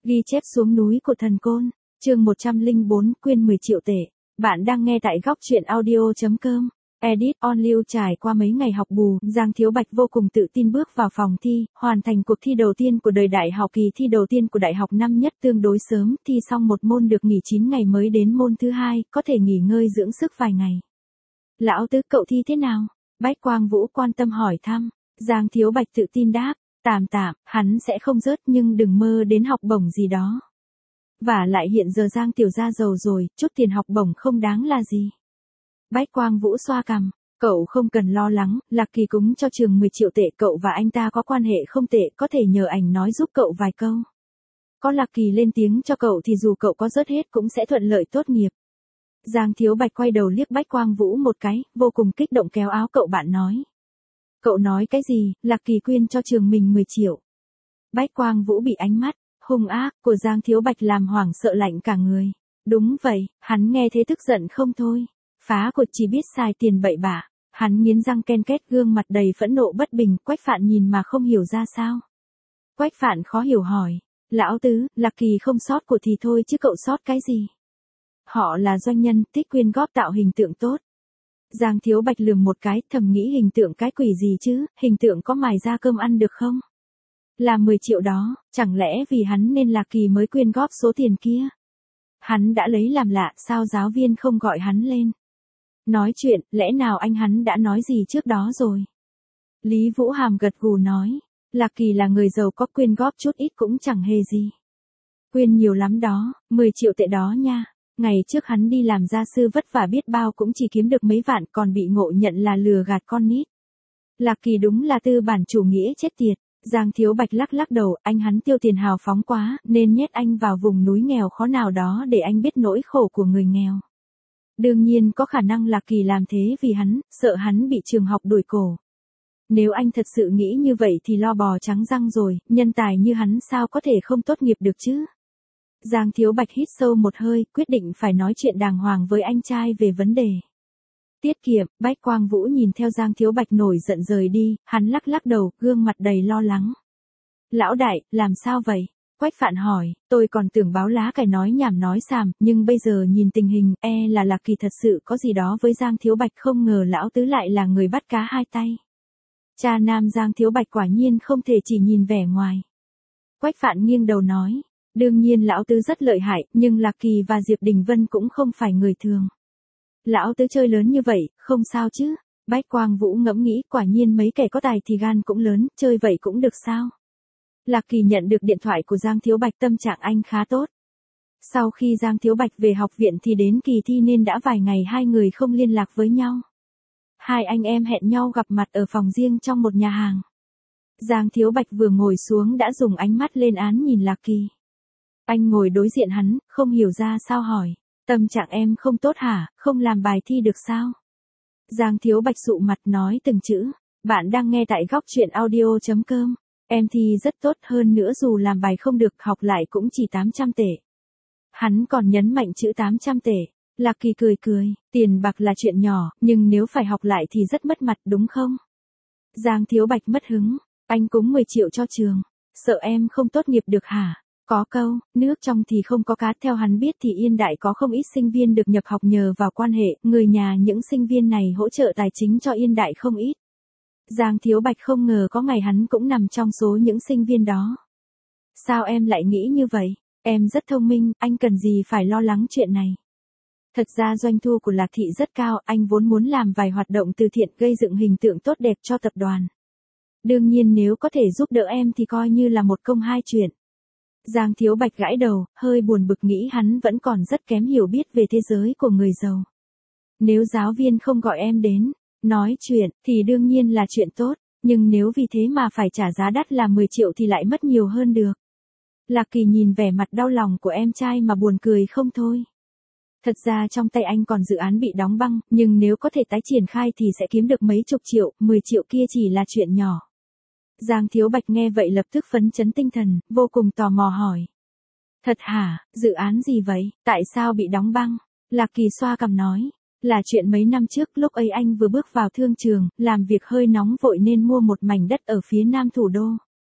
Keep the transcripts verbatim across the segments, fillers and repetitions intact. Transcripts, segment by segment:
Ghi chép xuống núi của thần côn, chương một trăm lẻ bốn, quyên mười triệu tệ. Bạn đang nghe tại góc truyện audio chấm com. Edit on lưu. Trải qua mấy ngày học bù, Giang Thiếu Bạch vô cùng tự tin bước vào phòng thi, hoàn thành cuộc thi đầu tiên của đời đại học. Kỳ thi đầu tiên của đại học năm nhất tương đối sớm, thi xong một môn được nghỉ chín ngày mới đến môn thứ hai, có thể nghỉ ngơi dưỡng sức vài ngày. Lão Tứ, cậu thi thế nào? Bách Quang Vũ quan tâm hỏi thăm. Giang Thiếu Bạch tự tin đáp, tạm tạm, hắn sẽ không rớt nhưng đừng mơ đến học bổng gì đó. Và lại hiện giờ Giang tiểu gia giàu rồi, chút tiền học bổng không đáng là gì. Bách Quang Vũ xoa cằm, cậu không cần lo lắng, Lạc Kỳ cúng cho trường mười triệu tệ, cậu và anh ta có quan hệ không tệ, có thể nhờ ảnh nói giúp cậu vài câu. Có Lạc Kỳ lên tiếng cho cậu thì dù cậu có rớt hết cũng sẽ thuận lợi tốt nghiệp. Giang Thiếu Bạch quay đầu liếc Bách Quang Vũ một cái, vô cùng kích động kéo áo cậu bạn nói. Cậu nói cái gì? Lạc Kỳ quyên cho trường mình mười triệu. Bách Quang Vũ bị ánh mắt hung ác của Giang Thiếu Bạch làm hoảng sợ lạnh cả người. Đúng vậy, hắn nghe thế tức giận không thôi. Phá của chỉ biết xài tiền bậy bạ. Hắn nghiến răng ken két, gương mặt đầy phẫn nộ bất bình. Quách Phạn nhìn mà không hiểu ra sao. Quách Phạn khó hiểu hỏi. Lão Tứ, Lạc Kỳ không sót của thì thôi chứ cậu sót cái gì? Họ là doanh nhân, tích quyên góp tạo hình tượng tốt. Giang Thiếu Bạch lườm một cái, thầm nghĩ hình tượng cái quỷ gì chứ, hình tượng có mài ra cơm ăn được không? Là mười triệu đó, chẳng lẽ vì hắn nên Lạc Kỳ mới quyên góp số tiền kia? Hắn đã lấy làm lạ, sao giáo viên không gọi hắn lên? Nói chuyện, lẽ nào anh hắn đã nói gì trước đó rồi? Lý Vũ Hàm gật gù nói, Lạc Kỳ là người giàu có, quyên góp chút ít cũng chẳng hề gì. Quyên nhiều lắm đó, mười triệu tệ đó nha. Ngày trước hắn đi làm gia sư vất vả biết bao cũng chỉ kiếm được mấy vạn, còn bị ngộ nhận là lừa gạt con nít. Lạc Kỳ đúng là tư bản chủ nghĩa chết tiệt. Giang Thiếu Bạch lắc lắc đầu, anh hắn tiêu tiền hào phóng quá, nên nhét anh vào vùng núi nghèo khó nào đó để anh biết nỗi khổ của người nghèo. Đương nhiên có khả năng Lạc Kỳ làm thế vì hắn, sợ hắn bị trường học đuổi cổ. Nếu anh thật sự nghĩ như vậy thì lo bò trắng răng rồi, nhân tài như hắn sao có thể không tốt nghiệp được chứ? Giang Thiếu Bạch hít sâu một hơi, quyết định phải nói chuyện đàng hoàng với anh trai về vấn đề tiết kiệm. Bách Quang Vũ nhìn theo Giang Thiếu Bạch nổi giận rời đi, hắn lắc lắc đầu, gương mặt đầy lo lắng. Lão đại, làm sao vậy? Quách Phạn hỏi, tôi còn tưởng báo lá cải nói nhảm nói xàm, nhưng bây giờ nhìn tình hình, e là Lạc Kỳ thật sự có gì đó với Giang Thiếu Bạch, không ngờ lão tứ lại là người bắt cá hai tay. Cha nam Giang Thiếu Bạch quả nhiên không thể chỉ nhìn vẻ ngoài. Quách Phạn nghiêng đầu nói. Đương nhiên lão tứ rất lợi hại, nhưng Lạc Kỳ và Diệp Đình Vân cũng không phải người thường. Lão tứ chơi lớn như vậy, không sao chứ? Bách Quang Vũ ngẫm nghĩ, quả nhiên mấy kẻ có tài thì gan cũng lớn, chơi vậy cũng được sao? Lạc Kỳ nhận được điện thoại của Giang Thiếu Bạch, tâm trạng anh khá tốt. Sau khi Giang Thiếu Bạch về học viện thì đến kỳ thi nên đã vài ngày hai người không liên lạc với nhau. Hai anh em hẹn nhau gặp mặt ở phòng riêng trong một nhà hàng. Giang Thiếu Bạch vừa ngồi xuống đã dùng ánh mắt lên án nhìn Lạc Kỳ. Anh ngồi đối diện hắn, không hiểu ra sao hỏi. Tâm trạng em không tốt hả, không làm bài thi được sao? Giang Thiếu Bạch sụ mặt nói từng chữ. Bạn đang nghe tại góc truyện audio chấm com. Em thi rất tốt, hơn nữa dù làm bài không được học lại cũng chỉ tám trăm tệ. Hắn còn nhấn mạnh chữ tám trăm tệ. Lạc Kỳ cười cười, tiền bạc là chuyện nhỏ, nhưng nếu phải học lại thì rất mất mặt đúng không? Giang Thiếu Bạch mất hứng. Anh cúng mười triệu cho trường. Sợ em không tốt nghiệp được hả? Có câu, nước trong thì không có cá. Theo hắn biết thì Yên Đại có không ít sinh viên được nhập học nhờ vào quan hệ, người nhà những sinh viên này hỗ trợ tài chính cho Yên Đại không ít. Giang Thiếu Bạch không ngờ có ngày hắn cũng nằm trong số những sinh viên đó. Sao em lại nghĩ như vậy? Em rất thông minh, anh cần gì phải lo lắng chuyện này. Thật ra doanh thu của Lạc Thị rất cao, anh vốn muốn làm vài hoạt động từ thiện gây dựng hình tượng tốt đẹp cho tập đoàn. Đương nhiên nếu có thể giúp đỡ em thì coi như là một công hai chuyện. Giang Thiếu Bạch gãi đầu, hơi buồn bực nghĩ hắn vẫn còn rất kém hiểu biết về thế giới của người giàu. Nếu giáo viên không gọi em đến, nói chuyện, thì đương nhiên là chuyện tốt, nhưng nếu vì thế mà phải trả giá đắt là mười triệu thì lại mất nhiều hơn được. Lạc Kỳ nhìn vẻ mặt đau lòng của em trai mà buồn cười không thôi. Thật ra trong tay anh còn dự án bị đóng băng, nhưng nếu có thể tái triển khai thì sẽ kiếm được mấy chục triệu, mười triệu kia chỉ là chuyện nhỏ. Giang Thiếu Bạch nghe vậy lập tức phấn chấn tinh thần, vô cùng tò mò hỏi. Thật hả, dự án gì vậy, tại sao bị đóng băng? Lạc Kỳ xoa cằm nói, là chuyện mấy năm trước, lúc ấy anh vừa bước vào thương trường, làm việc hơi nóng vội nên mua một mảnh đất ở phía nam thủ đô.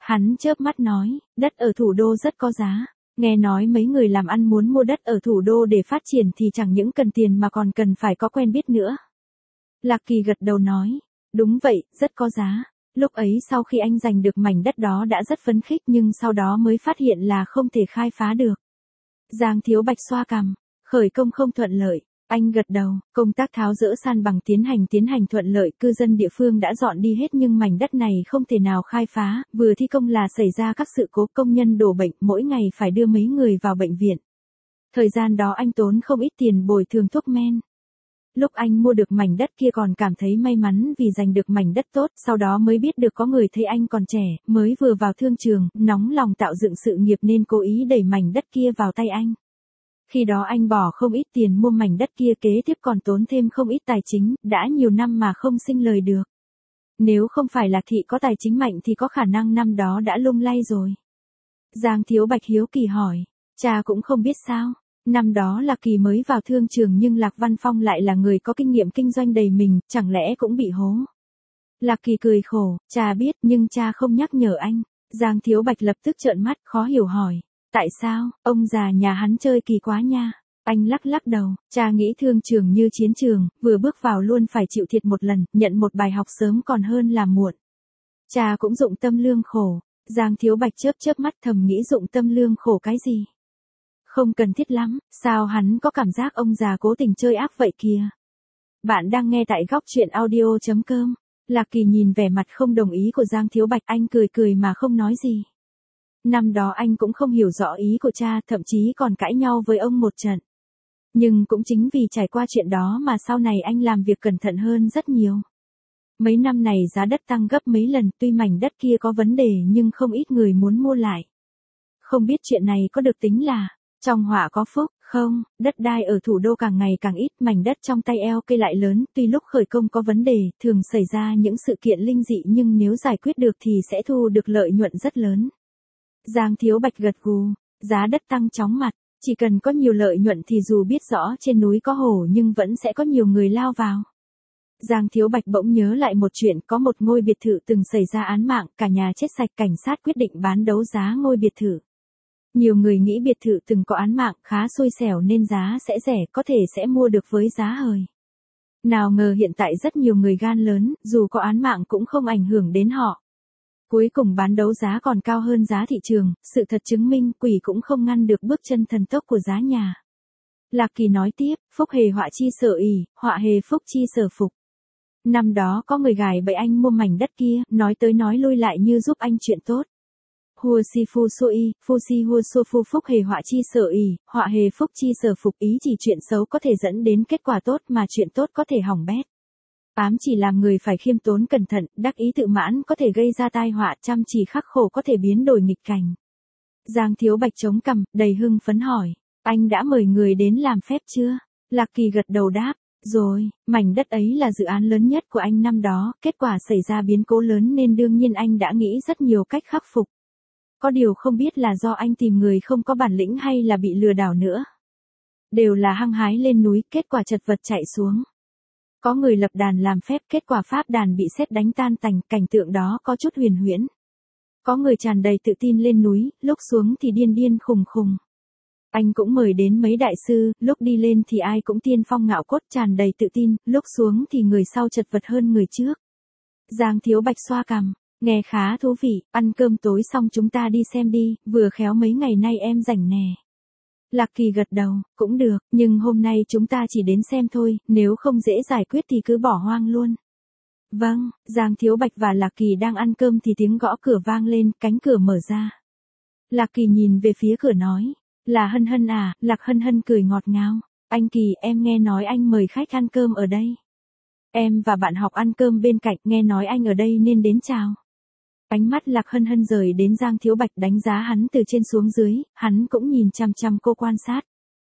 Hắn chớp mắt nói, đất ở thủ đô rất có giá. Nghe nói mấy người làm ăn muốn mua đất ở thủ đô để phát triển thì chẳng những cần tiền mà còn cần phải có quen biết nữa. Lạc Kỳ gật đầu nói, đúng vậy, rất có giá. Lúc ấy sau khi anh giành được mảnh đất đó đã rất phấn khích nhưng sau đó mới phát hiện là không thể khai phá được. Giang Thiếu Bạch xoa cằm, khởi công không thuận lợi. Anh gật đầu, công tác tháo dỡ san bằng tiến hành tiến hành thuận lợi, cư dân địa phương đã dọn đi hết nhưng mảnh đất này không thể nào khai phá, vừa thi công là xảy ra các sự cố, công nhân đổ bệnh, mỗi ngày phải đưa mấy người vào bệnh viện. Thời gian đó anh tốn không ít tiền bồi thường thuốc men. Lúc anh mua được mảnh đất kia còn cảm thấy may mắn vì giành được mảnh đất tốt, sau đó mới biết được có người thấy anh còn trẻ, mới vừa vào thương trường, nóng lòng tạo dựng sự nghiệp nên cố ý đẩy mảnh đất kia vào tay anh. Khi đó anh bỏ không ít tiền mua mảnh đất kia, kế tiếp còn tốn thêm không ít tài chính, đã nhiều năm mà không sinh lời được. Nếu không phải là Thị có tài chính mạnh thì có khả năng năm đó đã lung lay rồi. Giang Thiếu Bạch hiếu kỳ hỏi, cha cũng không biết sao? Năm đó Lạc Kỳ mới vào thương trường nhưng Lạc Văn Phong lại là người có kinh nghiệm kinh doanh đầy mình, chẳng lẽ cũng bị hố? Lạc Kỳ cười khổ, cha biết nhưng cha không nhắc nhở anh. Giang Thiếu Bạch lập tức trợn mắt, khó hiểu hỏi. Tại sao, ông già nhà hắn chơi kỳ quá nha. Anh lắc lắc đầu, cha nghĩ thương trường như chiến trường, vừa bước vào luôn phải chịu thiệt một lần, nhận một bài học sớm còn hơn là muộn. Cha cũng dụng tâm lương khổ. Giang Thiếu Bạch chớp chớp mắt thầm nghĩ dụng tâm lương khổ cái gì. Không cần thiết lắm, sao hắn có cảm giác ông già cố tình chơi ác vậy kìa. Bạn đang nghe tại góc truyện audio chấm com. Lạc Kỳ nhìn vẻ mặt không đồng ý của Giang Thiếu Bạch, anh cười cười mà không nói gì. Năm đó anh cũng không hiểu rõ ý của cha, thậm chí còn cãi nhau với ông một trận. Nhưng cũng chính vì trải qua chuyện đó mà sau này anh làm việc cẩn thận hơn rất nhiều. Mấy năm này giá đất tăng gấp mấy lần, tuy mảnh đất kia có vấn đề nhưng không ít người muốn mua lại. Không biết chuyện này có được tính là trong họa có phúc, không? Đất đai ở thủ đô càng ngày càng ít, mảnh đất trong tay eo cây lại lớn, tuy lúc khởi công có vấn đề, thường xảy ra những sự kiện linh dị nhưng nếu giải quyết được thì sẽ thu được lợi nhuận rất lớn. Giang Thiếu Bạch gật gù, giá đất tăng chóng mặt, chỉ cần có nhiều lợi nhuận thì dù biết rõ trên núi có hổ nhưng vẫn sẽ có nhiều người lao vào. Giang Thiếu Bạch bỗng nhớ lại một chuyện, có một ngôi biệt thự từng xảy ra án mạng, cả nhà chết sạch, cảnh sát quyết định bán đấu giá ngôi biệt thự. Nhiều người nghĩ biệt thự từng có án mạng khá xui xẻo nên giá sẽ rẻ, có thể sẽ mua được với giá hời. Nào ngờ hiện tại rất nhiều người gan lớn, dù có án mạng cũng không ảnh hưởng đến họ. Cuối cùng bán đấu giá còn cao hơn giá thị trường, sự thật chứng minh quỷ cũng không ngăn được bước chân thần tốc của giá nhà. Lạc Kỳ nói tiếp, phúc hề họa chi sở ỷ, họa hề phúc chi sở phục. Năm đó có người gài bẫy anh mua mảnh đất kia, nói tới nói lui lại như giúp anh chuyện tốt. Hua si phu so y, phu si hua so phu, phúc hề họa chi sở ỷ, họa hề phúc chi sở phục, ý chỉ chuyện xấu có thể dẫn đến kết quả tốt mà chuyện tốt có thể hỏng bét. Ám chỉ làm người phải khiêm tốn cẩn thận, đắc ý tự mãn có thể gây ra tai họa, chăm chỉ khắc khổ có thể biến đổi nghịch cảnh. Giang Thiếu Bạch chống cằm, đầy hưng phấn hỏi, anh đã mời người đến làm phép chưa? Lạc Kỳ gật đầu đáp, rồi, mảnh đất ấy là dự án lớn nhất của anh năm đó, kết quả xảy ra biến cố lớn nên đương nhiên anh đã nghĩ rất nhiều cách khắc phục. Có điều không biết là do anh tìm người không có bản lĩnh hay là bị lừa đảo nữa. Đều là hăng hái lên núi, kết quả chật vật chạy xuống. Có người lập đàn làm phép, kết quả pháp đàn bị sét đánh tan tành, cảnh tượng đó có chút huyền huyễn. Có người tràn đầy tự tin lên núi, lúc xuống thì điên điên khùng khùng. Anh cũng mời đến mấy đại sư, lúc đi lên thì ai cũng tiên phong ngạo cốt tràn đầy tự tin, lúc xuống thì người sau chật vật hơn người trước. Giang Thiếu Bạch xoa cằm, nghe khá thú vị, ăn cơm tối xong chúng ta đi xem đi, vừa khéo mấy ngày nay em rảnh nè. Lạc Kỳ gật đầu, cũng được, nhưng hôm nay chúng ta chỉ đến xem thôi, nếu không dễ giải quyết thì cứ bỏ hoang luôn. Vâng, Giang Thiếu Bạch và Lạc Kỳ đang ăn cơm thì tiếng gõ cửa vang lên, cánh cửa mở ra. Lạc Kỳ nhìn về phía cửa nói, là Hân Hân à? Lạc Hân Hân cười ngọt ngào, anh Kỳ, em nghe nói anh mời khách ăn cơm ở đây. Em và bạn học ăn cơm bên cạnh, nghe nói anh ở đây nên đến chào. Ánh mắt Lạc Hân Hân rời đến Giang Thiếu Bạch, đánh giá hắn từ trên xuống dưới, hắn cũng nhìn chăm chăm cô quan sát.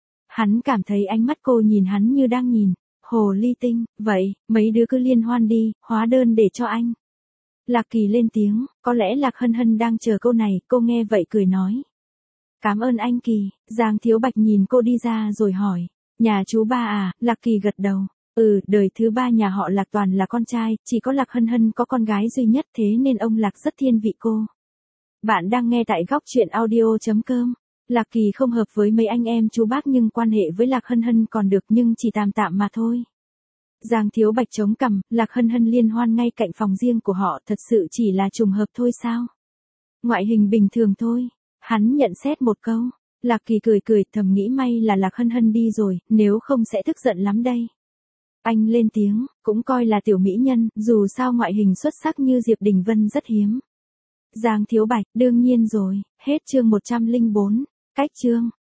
Hắn cảm thấy ánh mắt cô nhìn hắn như đang nhìn hồ ly tinh, vậy, mấy đứa cứ liên hoan đi, hóa đơn để cho anh. Lạc Kỳ lên tiếng, có lẽ Lạc Hân Hân đang chờ câu này, cô nghe vậy cười nói. Cảm ơn anh Kỳ. Giang Thiếu Bạch nhìn cô đi ra rồi hỏi, nhà chú ba à? Lạc Kỳ gật đầu. Ừ, đời thứ ba nhà họ Lạc toàn là con trai, chỉ có Lạc Hân Hân có con gái duy nhất, thế nên ông Lạc rất thiên vị cô. Bạn đang nghe tại góc truyện audio.com. Lạc Kỳ không hợp với mấy anh em chú bác nhưng quan hệ với Lạc Hân Hân còn được nhưng chỉ tạm tạm mà thôi. Giang Thiếu Bạch chống cằm, Lạc Hân Hân liên hoan ngay cạnh phòng riêng của họ thật sự chỉ là trùng hợp thôi sao? Ngoại hình bình thường thôi. Hắn nhận xét một câu. Lạc Kỳ cười cười thầm nghĩ may là Lạc Hân Hân đi rồi, nếu không sẽ tức giận lắm đây. Anh lên tiếng, cũng coi là tiểu mỹ nhân, dù sao ngoại hình xuất sắc như Diệp Đình Vân rất hiếm. Giang Thiếu Bạch, đương nhiên rồi, hết chương một trăm lẻ bốn, cách chương.